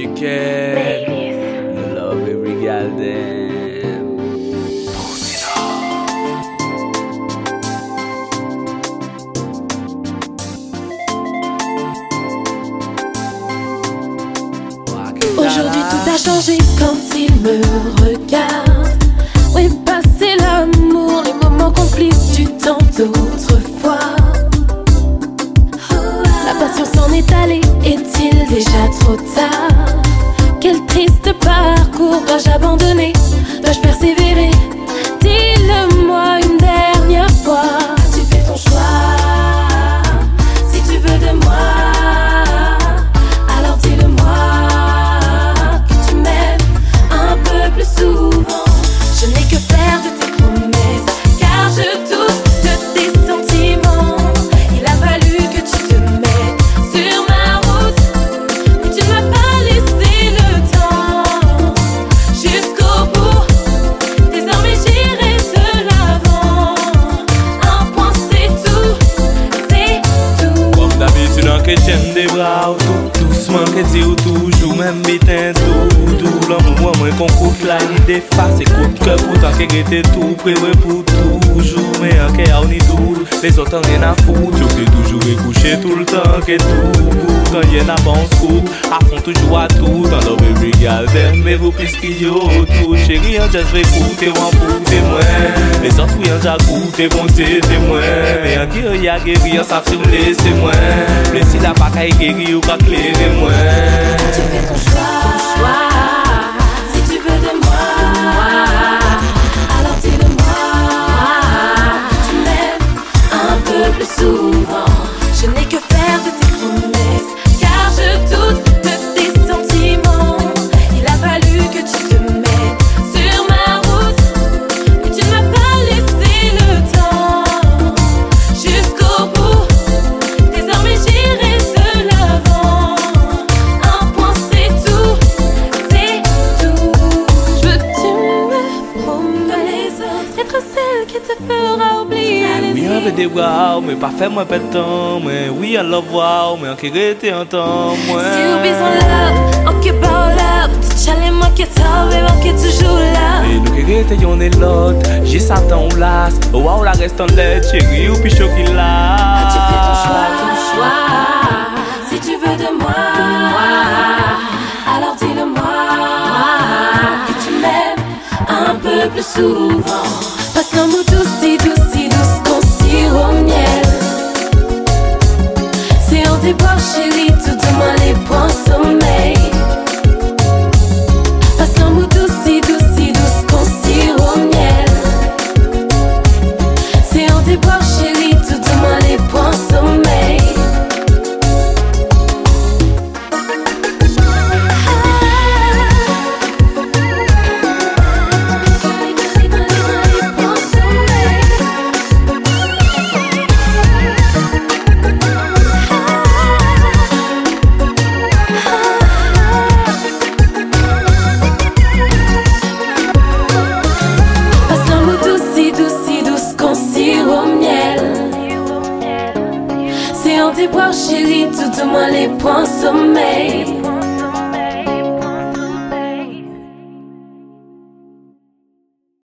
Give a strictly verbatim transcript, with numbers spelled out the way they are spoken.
chicken. You love every girl them. Aujourd'hui tout a changé quand il me regarde. Où est passé l'amour, les moments complices du temps d'autrefois? La passion s'en est allée, est-il déjà trop tard? Quel triste parcours, dois-je abandonner? Dois-je persévérer? Dis-le-moi une dernière fois. Tu fais ton choix, si tu veux de moi, alors dis-le-moi que tu m'aimes un peu plus souvent. Je n'ai que faire de tes promesses, car je doute de tes sentiments. Il a fallu que tu te mettes sur ma route, mais tu ne m'as pas laissé le temps jusqu'au bout. Désormais j'irai de l'avant. Un point c'est tout, c'est tout. Comme d'habitude en chrétien des bras tout doucement que dire toujours même bitin tout tout l'amour moi qu'on coûte la idée face et coûte que pourtant que était tout prêt pour toujours mais en cœur on est tout les autres rien à foutre je fais toujours coucher tout le temps que tout quand y en a bon scoop à fond toujours à tout dans love every girl them mais vous plus qu'il y a tout chérie en just vais écouter ou en pour témoin les autres oui en déjà goûté bon c'est témoin mais en qui y a guéri ça sur les témoins mais si la pacaille guéri ou pas clairer moi tu fais ton choix, si tu veux de moi, alors dis-le-moi, tu m'aimes un peu plus souvent. Je n'ai que faire de tes promesses, car je doute de tes sentiments. Il a fallu que tu te mettes sur ma route, mais tu ne m'as pas laissé le temps jusqu'au bout. Désormais j'irai de l'avant. Un point c'est tout, c'est tout. Je veux que tu me prouves être celle qui te fera oublier les oui, on veut des wow, mais pas faire moins pas de temps. Mais oui, I love wow, mais on qui rete en temps. Si ou besoin love, on qui pas love. Tu challenge moi qui t'en veux, on qui toujours là. Et nous qui rete y'en est l'autre. J'ai Satan ou l'as. Wow, la reste en l'aide, chérie, ou pichot qui l'a. Tu fais ton choix, ton choix. Si tu veux de moi, de moi, alors dis-le-moi que tu m'aimes un peu plus souvent. Passe l'amour douce, si douce, si douce qu'on sirop au miel. C'est en débord chérie, tout demain les points sommeil. Passe l'amour douce, si douce, si douce qu'on sirop au miel. C'est en débord chérie, tout demain les points sommeil. C'est en tes bras chérie, tout au moins les points sommeil.